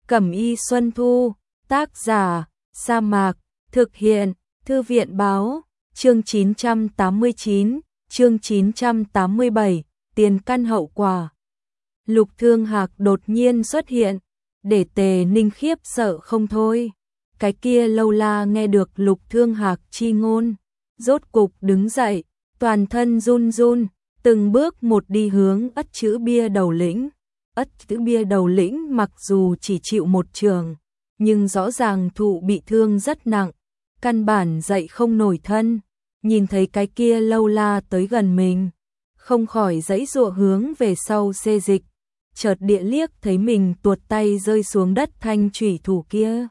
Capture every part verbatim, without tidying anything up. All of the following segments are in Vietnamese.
Cẩm y Xuân Thu, tác giả, Sa Mạc, thực hiện, Thư viện báo, chương chín trăm tám mươi chín, chương chín trăm tám mươi bảy, tiền căn hậu quả. Lục Thương Hạc đột nhiên xuất hiện, để Tề Ninh khiếp sợ không thôi. Cái kia lâu la nghe được Lục Thương Hạc chi ngôn, rốt cục đứng dậy, toàn thân run run, từng bước một đi hướng Ất Chữ Bia đầu lĩnh. Ất Chữ Bia đầu lĩnh mặc dù chỉ chịu một trường, nhưng rõ ràng thụ bị thương rất nặng, căn bản dậy không nổi thân. Nhìn thấy cái kia lâu la tới gần mình, không khỏi giãy giụa hướng về sau xê dịch, chợt địa liếc thấy mình tuột tay rơi xuống đất thanh chủy thủ kia.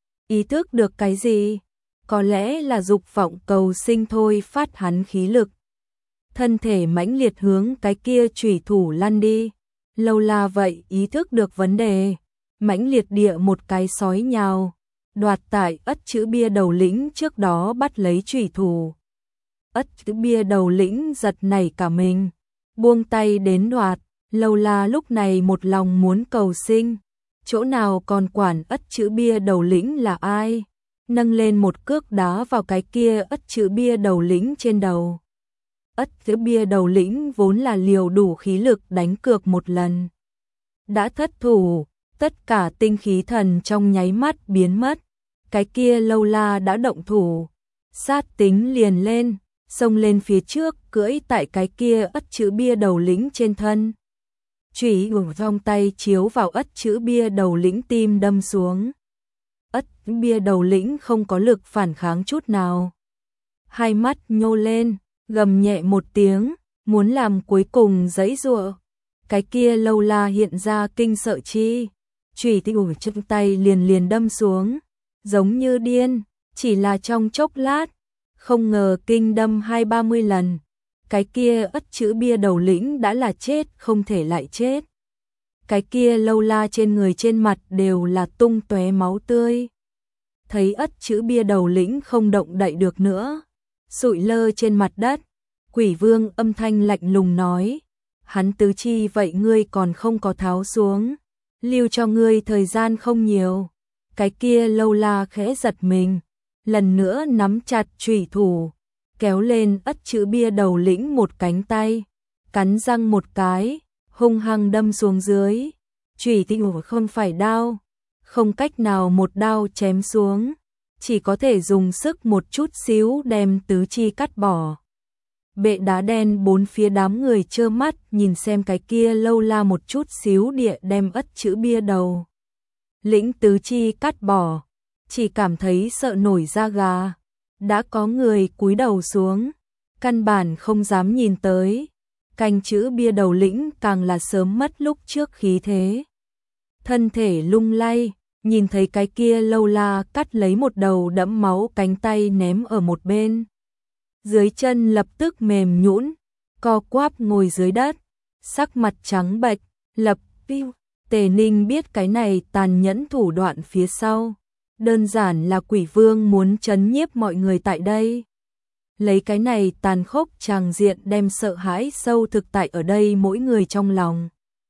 Ý thức được cái gì? Có lẽ là dục vọng cầu sinh thôi phát hắn khí lực. Thân thể mãnh liệt hướng cái kia chủy thủ lăn đi. Lâu la vậy ý thức được vấn đề, mãnh liệt địa một cái sói nhào, đoạt tại Ất Chữ Bia đầu lĩnh trước đó bắt lấy chủy thủ. Ất Chữ Bia đầu lĩnh giật nảy cả mình, buông tay đến đoạt. Lâu la lúc này một lòng muốn cầu sinh, chỗ nào còn quản Ất Chữ Bia đầu lĩnh là ai, nâng lên một cước đá vào cái kia Ất Chữ Bia đầu lĩnh trên đầu. Ất Chữ Bia đầu lĩnh vốn là liều đủ khí lực đánh cược một lần, đã thất thủ, tất cả tinh khí thần trong nháy mắt biến mất. Cái kia lâu la đã động thủ, sát tính liền lên, xông lên phía trước, cưỡi tại cái kia Ất Chữ Bia đầu lĩnh trên thân. Chủy ở trong tay chiếu vào Ất Chữ Bia đầu lĩnh tim đâm xuống. Ất Chữ Bia đầu lĩnh không có lực phản kháng chút nào, hai mắt nhô lên, gầm nhẹ một tiếng, muốn làm cuối cùng giãy giụa. Cái kia lâu la hiện ra kinh sợ chi, chủy tinh ở trong tay liền liền đâm xuống, giống như điên, chỉ là trong chốc lát, không ngờ kinh đâm hai ba mươi lần. Cái kia Ất Chữ Bia đầu lĩnh đã là chết không thể lại chết. Cái kia lâu la trên người trên mặt đều là tung tóe máu tươi. Thấy Ất Chữ Bia đầu lĩnh không động đậy được nữa, sụi lơ trên mặt đất, Quỷ Vương âm thanh lạnh lùng nói: hắn tứ chi vậy ngươi còn không có tháo xuống, lưu cho ngươi thời gian không nhiều. Cái kia lâu la khẽ giật mình, lần nữa nắm chặt chủy thủ, kéo lên Ất Chữ Bia đầu lĩnh một cánh tay, cắn răng một cái, hung hăng đâm xuống dưới. Chủy tinh không phải đao, không cách nào một đao chém xuống, chỉ có thể dùng sức một chút xíu đem tứ chi cắt bỏ. Bệ đá đen bốn phía đám người trơ mắt nhìn xem cái kia lâu la một chút xíu địa đem Ất Chữ Bia đầu lĩnh tứ chi cắt bỏ, chỉ cảm thấy sợ nổi da gà. Đã có người cúi đầu xuống, căn bản không dám nhìn tới. Canh Chữ Bia đầu lĩnh càng là sớm mất lúc trước khí thế, thân thể lung lay, nhìn thấy cái kia lâu la cắt lấy một đầu đẫm máu cánh tay ném ở một bên, dưới chân lập tức mềm nhũn, co quắp ngồi dưới đất, sắc mặt trắng bệch. Lập piu, Tề Ninh biết cái này tàn nhẫn thủ đoạn phía sau, đơn giản là Quỷ Vương muốn trấn nhiếp mọi người tại đây, lấy cái này tàn khốc tràng diện đem sợ hãi sâu thực tại ở đây mỗi người trong lòng.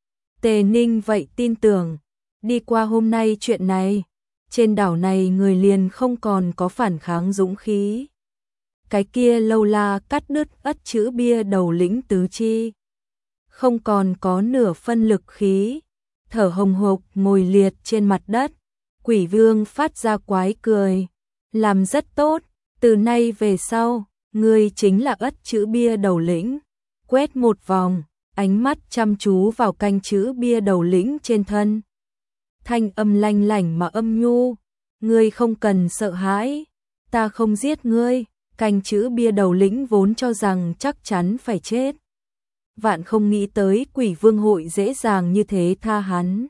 Tề Ninh vậy tin tưởng, đi qua hôm nay chuyện này, trên đảo này người liền không còn có phản kháng dũng khí. Cái kia lâu la cắt đứt Ất Chữ Bia đầu lĩnh tứ chi, không còn có nửa phân lực khí, thở hồng hộc ngồi liệt trên mặt đất. Quỷ Vương phát ra quái cười, làm rất tốt, từ nay về sau, ngươi chính là Ất Chữ Bia đầu lĩnh. Quét một vòng, ánh mắt chăm chú vào Canh Chữ Bia đầu lĩnh trên thân. Thanh âm lanh lảnh mà âm nhu, ngươi không cần sợ hãi, ta không giết ngươi. Canh Chữ Bia đầu lĩnh vốn cho rằng chắc chắn phải chết, vạn không nghĩ tới Quỷ Vương hội dễ dàng như thế tha hắn.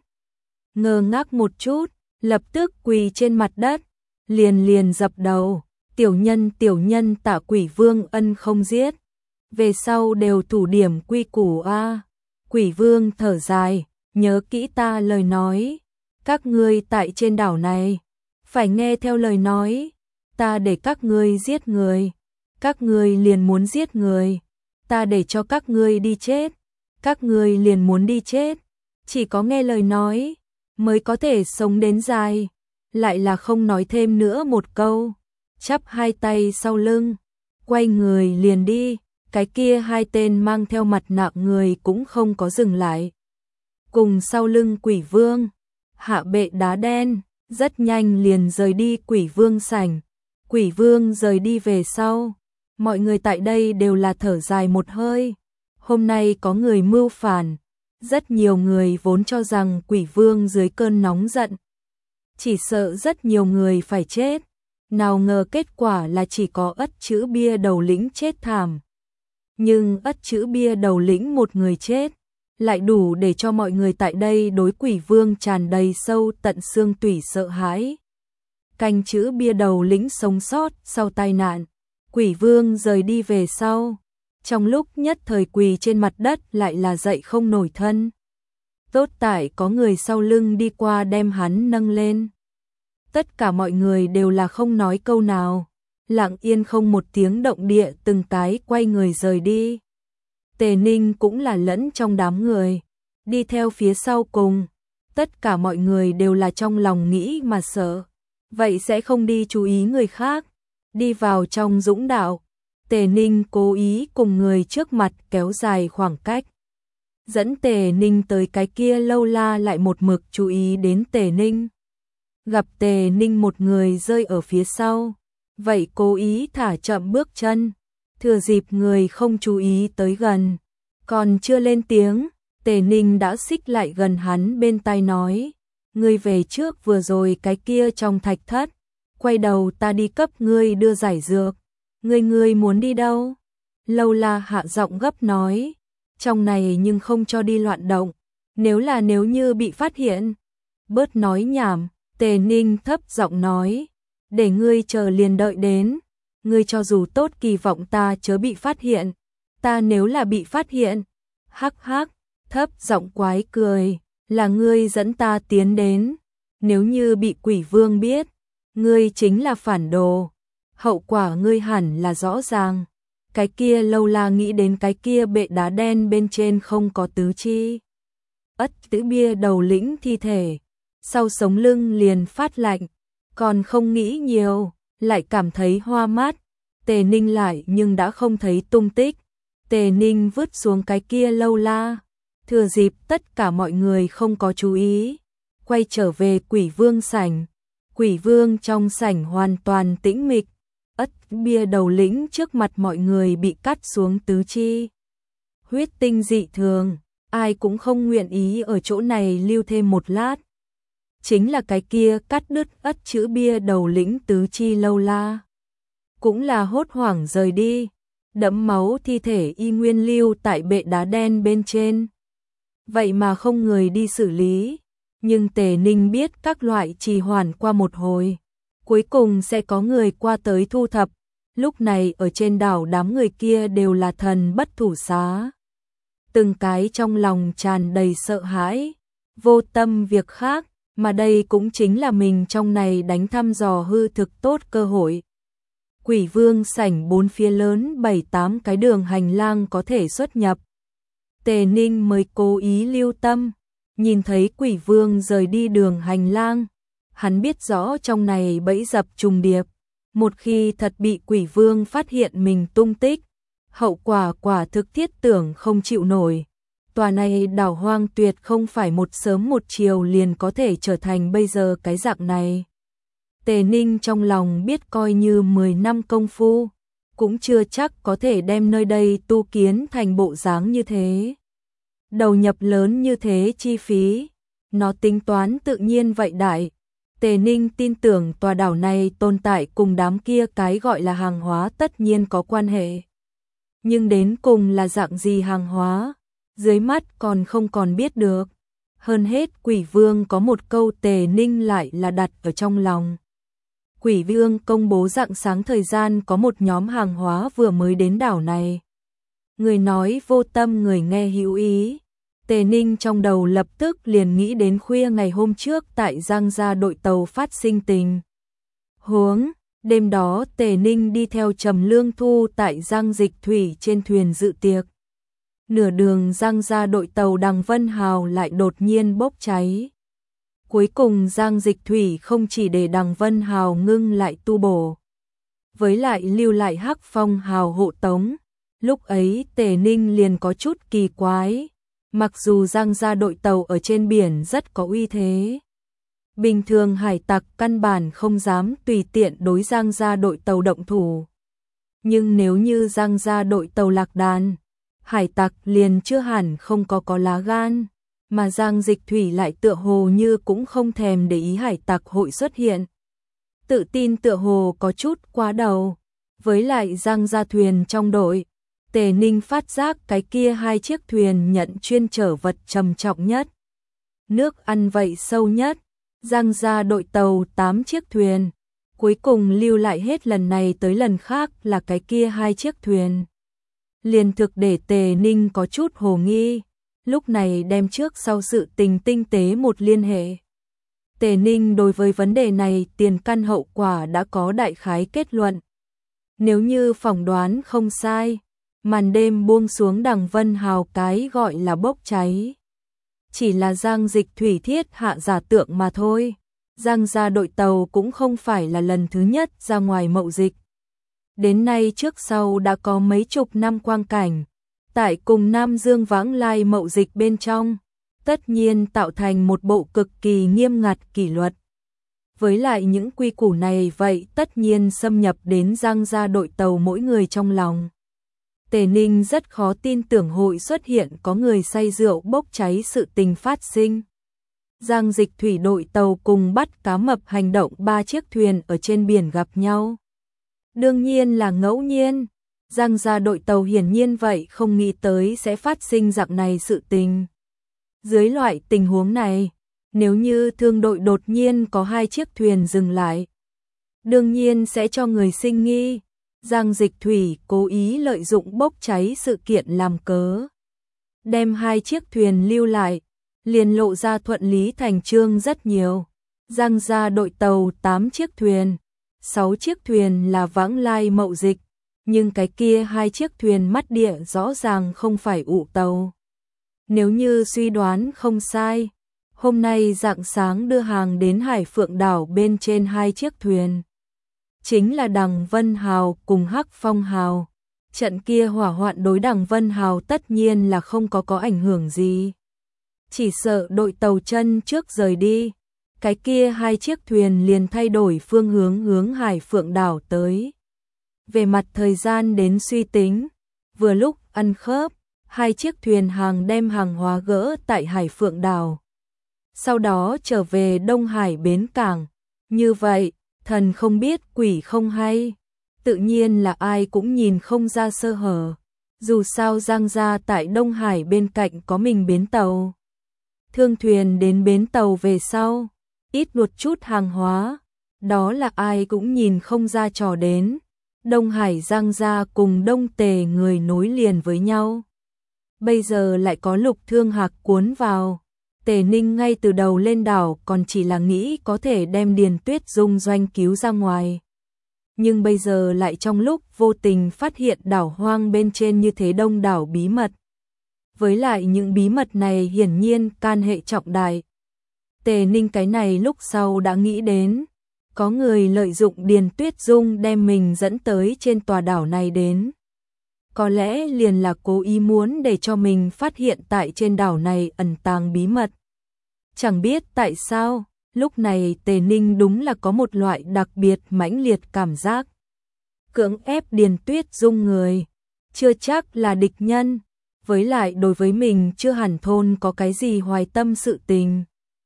Ngơ ngác một chút, lập tức quỳ trên mặt đất, liền liền dập đầu, tiểu nhân tiểu nhân tạ Quỷ Vương ân không giết, về sau đều thủ điểm quy củ a. Quỷ Vương thở dài, nhớ kỹ ta lời nói, các ngươi tại trên đảo này phải nghe theo lời nói, ta để các ngươi giết người, các ngươi liền muốn giết người, ta để cho các ngươi đi chết, các ngươi liền muốn đi chết, chỉ có nghe lời nói, mới có thể sống đến dài. Lại là không nói thêm nữa một câu, chắp hai tay sau lưng, quay người liền đi. Cái kia hai tên mang theo mặt nạ người cũng không có dừng lại. Cùng sau lưng Quỷ Vương, hạ bệ đá đen, rất nhanh liền rời đi Quỷ Vương sảnh. Quỷ Vương rời đi về sau, mọi người tại đây đều là thở dài một hơi. Hôm nay có người mưu phản, rất nhiều người vốn cho rằng Quỷ Vương dưới cơn nóng giận chỉ sợ rất nhiều người phải chết, nào ngờ kết quả là chỉ có Ất Chữ Bia đầu lĩnh chết thảm. Nhưng Ất Chữ Bia đầu lĩnh một người chết, lại đủ để cho mọi người tại đây đối Quỷ Vương tràn đầy sâu tận xương tủy sợ hãi. Canh Chữ Bia đầu lĩnh sống sót sau tai nạn, Quỷ Vương rời đi về sau, trong lúc nhất thời quỳ trên mặt đất lại là dậy không nổi thân. Tốt tại có người sau lưng đi qua đem hắn nâng lên. Tất cả mọi người đều là không nói câu nào, lặng yên không một tiếng động địa từng cái quay người rời đi. Tề Ninh cũng là lẫn trong đám người, đi theo phía sau cùng. Tất cả mọi người đều là trong lòng nghĩ mà sợ, vậy sẽ không đi chú ý người khác. Đi vào trong dũng đạo, Tề Ninh cố ý cùng người trước mặt kéo dài khoảng cách. Dẫn Tề Ninh tới cái kia Lâu La lại một mực chú ý đến Tề Ninh. Gặp Tề Ninh một người rơi ở phía sau, vậy cố ý thả chậm bước chân, thừa dịp người không chú ý tới gần. Còn chưa lên tiếng, Tề Ninh đã xích lại gần hắn bên tai nói, ngươi về trước vừa rồi cái kia trong thạch thất, quay đầu ta đi cấp ngươi đưa giải dược. Ngươi ngươi muốn đi đâu? Lâu La hạ giọng gấp nói, trong này nhưng không cho đi loạn động, nếu là nếu như bị phát hiện. Bớt nói nhảm, Tề Ninh thấp giọng nói, để ngươi chờ liền đợi đến, ngươi cho dù tốt kỳ vọng ta chớ bị phát hiện, ta nếu là bị phát hiện, hắc hắc, thấp giọng quái cười, là ngươi dẫn ta tiến đến, nếu như bị Quỷ Vương biết, ngươi chính là phản đồ, hậu quả ngươi hẳn là rõ ràng. Cái kia Lâu La nghĩ đến cái kia bệ đá đen bên trên không có tứ chi, Ất Chữ Bia đầu lĩnh thi thể, sau sống lưng liền phát lạnh, còn không nghĩ nhiều, lại cảm thấy hoa mát. Tề Ninh lại nhưng đã không thấy tung tích. Tề Ninh vứt xuống cái kia Lâu La, thừa dịp tất cả mọi người không có chú ý, quay trở về Quỷ Vương sảnh. Quỷ Vương trong sảnh hoàn toàn tĩnh mịch, Ất Bia đầu lĩnh trước mặt mọi người bị cắt xuống tứ chi. Huyết tinh dị thường, ai cũng không nguyện ý ở chỗ này lưu thêm một lát. Chính là cái kia cắt đứt Ất Chữ Bia đầu lĩnh tứ chi Lâu La, cũng là hốt hoảng rời đi, đẫm máu thi thể y nguyên lưu tại bệ đá đen bên trên. Vậy mà không người đi xử lý, nhưng Tề Ninh biết các loại trì hoãn qua một hồi, cuối cùng sẽ có người qua tới thu thập. Lúc này ở trên đảo đám người kia đều là thần bất thủ xá, từng cái trong lòng tràn đầy sợ hãi, vô tâm việc khác, mà đây cũng chính là mình trong này đánh thăm dò hư thực tốt cơ hội. Quỷ Vương sảnh bốn phía lớn bảy tám cái đường hành lang có thể xuất nhập. Tề Ninh mới cố ý lưu tâm, nhìn thấy Quỷ Vương rời đi đường hành lang, hắn biết rõ trong này bẫy dập trùng điệp, một khi thật bị Quỷ Vương phát hiện mình tung tích, hậu quả quả thực thiết tưởng không chịu nổi. Tòa này đảo hoang tuyệt không phải một sớm một chiều liền có thể trở thành bây giờ cái dạng này. Tề Ninh trong lòng biết coi như mười năm công phu, cũng chưa chắc có thể đem nơi đây tu kiến thành bộ dáng như thế. Đầu nhập lớn như thế chi phí, nó tính toán tự nhiên vậy đại. Tề Ninh tin tưởng tòa đảo này tồn tại cùng đám kia cái gọi là hàng hóa tất nhiên có quan hệ. Nhưng đến cùng là dạng gì hàng hóa, dưới mắt còn không còn biết được. Hơn hết Quỷ Vương có một câu Tề Ninh lại là đặt ở trong lòng. Quỷ Vương công bố rạng sáng thời gian có một nhóm hàng hóa vừa mới đến đảo này. Người nói vô tâm người nghe hữu ý. Tề Ninh trong đầu lập tức liền nghĩ đến khuya ngày hôm trước tại Giang Gia đội tàu phát sinh tình huống. Đêm đó Tề Ninh đi theo Trầm Lương Thu tại Giang Dịch Thủy trên thuyền dự tiệc. Nửa đường Giang Gia đội tàu Đằng Vân Hào lại đột nhiên bốc cháy. Cuối cùng Giang Dịch Thủy không chỉ để Đằng Vân Hào ngưng lại tu bổ, với lại lưu lại Hắc Phong Hào hộ tống. Lúc ấy Tề Ninh liền có chút kỳ quái, mặc dù Giang gia đội tàu ở trên biển rất có uy thế, bình thường hải tặc căn bản không dám tùy tiện đối Giang gia đội tàu động thủ. Nhưng nếu như Giang gia đội tàu lạc đàn, hải tặc liền chưa hẳn không có có lá gan, mà Giang Dịch Thủy lại tựa hồ như cũng không thèm để ý hải tặc hội xuất hiện. Tự tin tựa hồ có chút quá đầu, với lại Giang gia thuyền trong đội, Tề Ninh phát giác cái kia hai chiếc thuyền nhận chuyên chở vật trầm trọng nhất, nước ăn vậy sâu nhất. Giang gia đội tàu tám chiếc thuyền, cuối cùng lưu lại hết lần này tới lần khác là cái kia hai chiếc thuyền. Liền thực để Tề Ninh có chút hồ nghi, lúc này đem trước sau sự tình tinh tế một liên hệ. Tề Ninh đối với vấn đề này tiền căn hậu quả đã có đại khái kết luận. Nếu như phỏng đoán không sai, màn đêm buông xuống Đằng Vân Hào cái gọi là bốc cháy chỉ là Giang Dịch Thủy thiết hạ giả tượng mà thôi. Giang gia đội tàu cũng không phải là lần thứ nhất ra ngoài mậu dịch. Đến nay trước sau đã có mấy chục năm quang cảnh, tại cùng Nam Dương vãng lai mậu dịch bên trong, tất nhiên tạo thành một bộ cực kỳ nghiêm ngặt kỷ luật. Với lại những quy củ này vậy tất nhiên xâm nhập đến Giang gia đội tàu mỗi người trong lòng. Tề Ninh rất khó tin tưởng hội xuất hiện có người say rượu bốc cháy sự tình phát sinh. Giang Dịch Thủy đội tàu cùng bắt cá mập hành động ba chiếc thuyền ở trên biển gặp nhau. Đương nhiên là ngẫu nhiên, Giang gia đội tàu hiển nhiên vậy không nghĩ tới sẽ phát sinh dạng này sự tình. Dưới loại tình huống này, nếu như thương đội đột nhiên có hai chiếc thuyền dừng lại, đương nhiên sẽ cho người sinh nghi. Giang Dịch Thủy cố ý lợi dụng bốc cháy sự kiện làm cớ, đem hai chiếc thuyền lưu lại, liền lộ ra thuận lý thành chương rất nhiều. Giang gia đội tàu tám chiếc thuyền, sáu chiếc thuyền là vãng lai mậu dịch, nhưng cái kia hai chiếc thuyền mắt địa rõ ràng không phải ụ tàu. Nếu như suy đoán không sai, hôm nay rạng sáng đưa hàng đến Hải Phượng đảo bên trên hai chiếc thuyền, chính là Đằng Vân Hào cùng Hắc Phong Hào. Trận kia hỏa hoạn đối Đằng Vân Hào tất nhiên là không có có ảnh hưởng gì. Chỉ sợ đội tàu chân trước rời đi, cái kia hai chiếc thuyền liền thay đổi phương hướng hướng Hải Phượng đảo tới. Về mặt thời gian đến suy tính, vừa lúc ăn khớp, hai chiếc thuyền hàng đem hàng hóa gỡ tại Hải Phượng đảo, sau đó trở về Đông Hải bến cảng. Như vậy, thần không biết quỷ không hay, tự nhiên là ai cũng nhìn không ra sơ hở. Dù sao Giang gia tại Đông Hải bên cạnh có mình bến tàu. Thương thuyền đến bến tàu về sau, ít một chút hàng hóa, đó là ai cũng nhìn không ra trò đến. Đông Hải Giang gia cùng Đông Tề người nối liền với nhau. Bây giờ lại có Lục Thương Hạc cuốn vào. Tề Ninh ngay từ đầu lên đảo còn chỉ là nghĩ có thể đem Điền Tuyết Dung doanh cứu ra ngoài. Nhưng bây giờ lại trong lúc vô tình phát hiện đảo hoang bên trên như thế đông đảo bí mật. Với lại những bí mật này hiển nhiên can hệ trọng đại. Tề Ninh cái này lúc sau đã nghĩ đến, có người lợi dụng Điền Tuyết Dung đem mình dẫn tới trên tòa đảo này đến. Có lẽ liền là cố ý muốn để cho mình phát hiện tại trên đảo này ẩn tàng bí mật. Chẳng biết tại sao, lúc này Tề Ninh đúng là có một loại đặc biệt mãnh liệt cảm giác. Cưỡng ép Điền Tuyết Dung người, chưa chắc là địch nhân, với lại đối với mình chưa hẳn thôn có cái gì hoài tâm sự tình.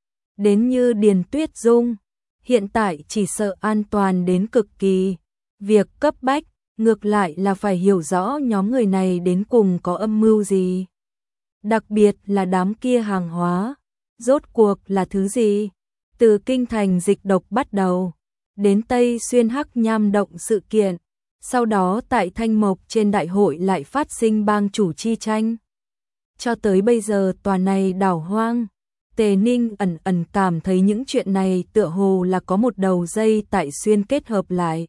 Đến như Điền Tuyết Dung, hiện tại chỉ sợ an toàn đến cực kỳ, việc cấp bách, ngược lại là phải hiểu rõ nhóm người này đến cùng có âm mưu gì. Đặc biệt là đám kia hàng hóa, rốt cuộc là thứ gì? Từ kinh thành dịch độc bắt đầu, đến Tây Xuyên Hắc Nham động sự kiện, sau đó tại Thanh Mộc trên đại hội lại phát sinh bang chủ chi tranh. Cho tới bây giờ tòa này đảo hoang, Tề Ninh ẩn ẩn cảm thấy những chuyện này tựa hồ là có một đầu dây tại xuyên kết hợp lại.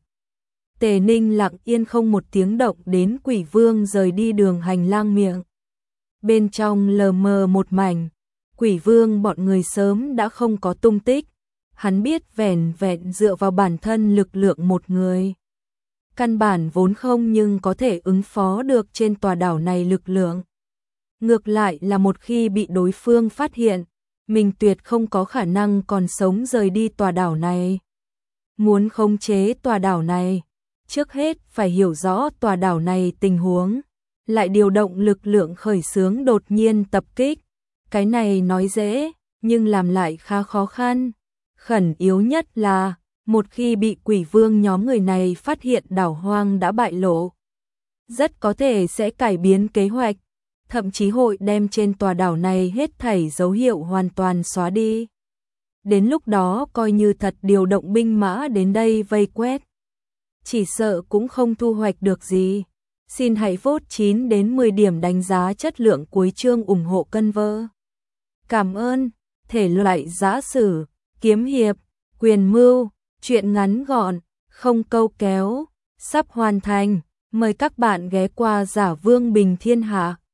Tề Ninh lặng yên không một tiếng động đến Quỷ Vương rời đi đường hành lang miệng. Bên trong lờ mờ một mảnh, Quỷ Vương bọn người sớm đã không có tung tích. Hắn biết vẻn vẹn dựa vào bản thân lực lượng một người. Căn bản vốn không nhưng có thể ứng phó được trên tòa đảo này lực lượng. Ngược lại là một khi bị đối phương phát hiện, mình tuyệt không có khả năng còn sống rời đi tòa đảo này. Muốn khống chế tòa đảo này, trước hết phải hiểu rõ tòa đảo này tình huống, lại điều động lực lượng khởi xướng đột nhiên tập kích. Cái này nói dễ, nhưng làm lại khá khó khăn. Khẩn yếu nhất là, một khi bị Quỷ Vương nhóm người này phát hiện đảo hoang đã bại lộ, rất có thể sẽ cải biến kế hoạch, thậm chí hội đem trên tòa đảo này hết thảy dấu hiệu hoàn toàn xóa đi. Đến lúc đó coi như thật điều động binh mã đến đây vây quét, chỉ sợ cũng không thu hoạch được gì. Xin hãy vote chín đến mười điểm đánh giá chất lượng cuối chương ủng hộ Cân Vơ. Cảm ơn. Thể loại giã sử, kiếm hiệp, quyền mưu, truyện ngắn gọn, không câu kéo, sắp hoàn thành. Mời các bạn ghé qua Giả Vương Bình Thiên Hạ.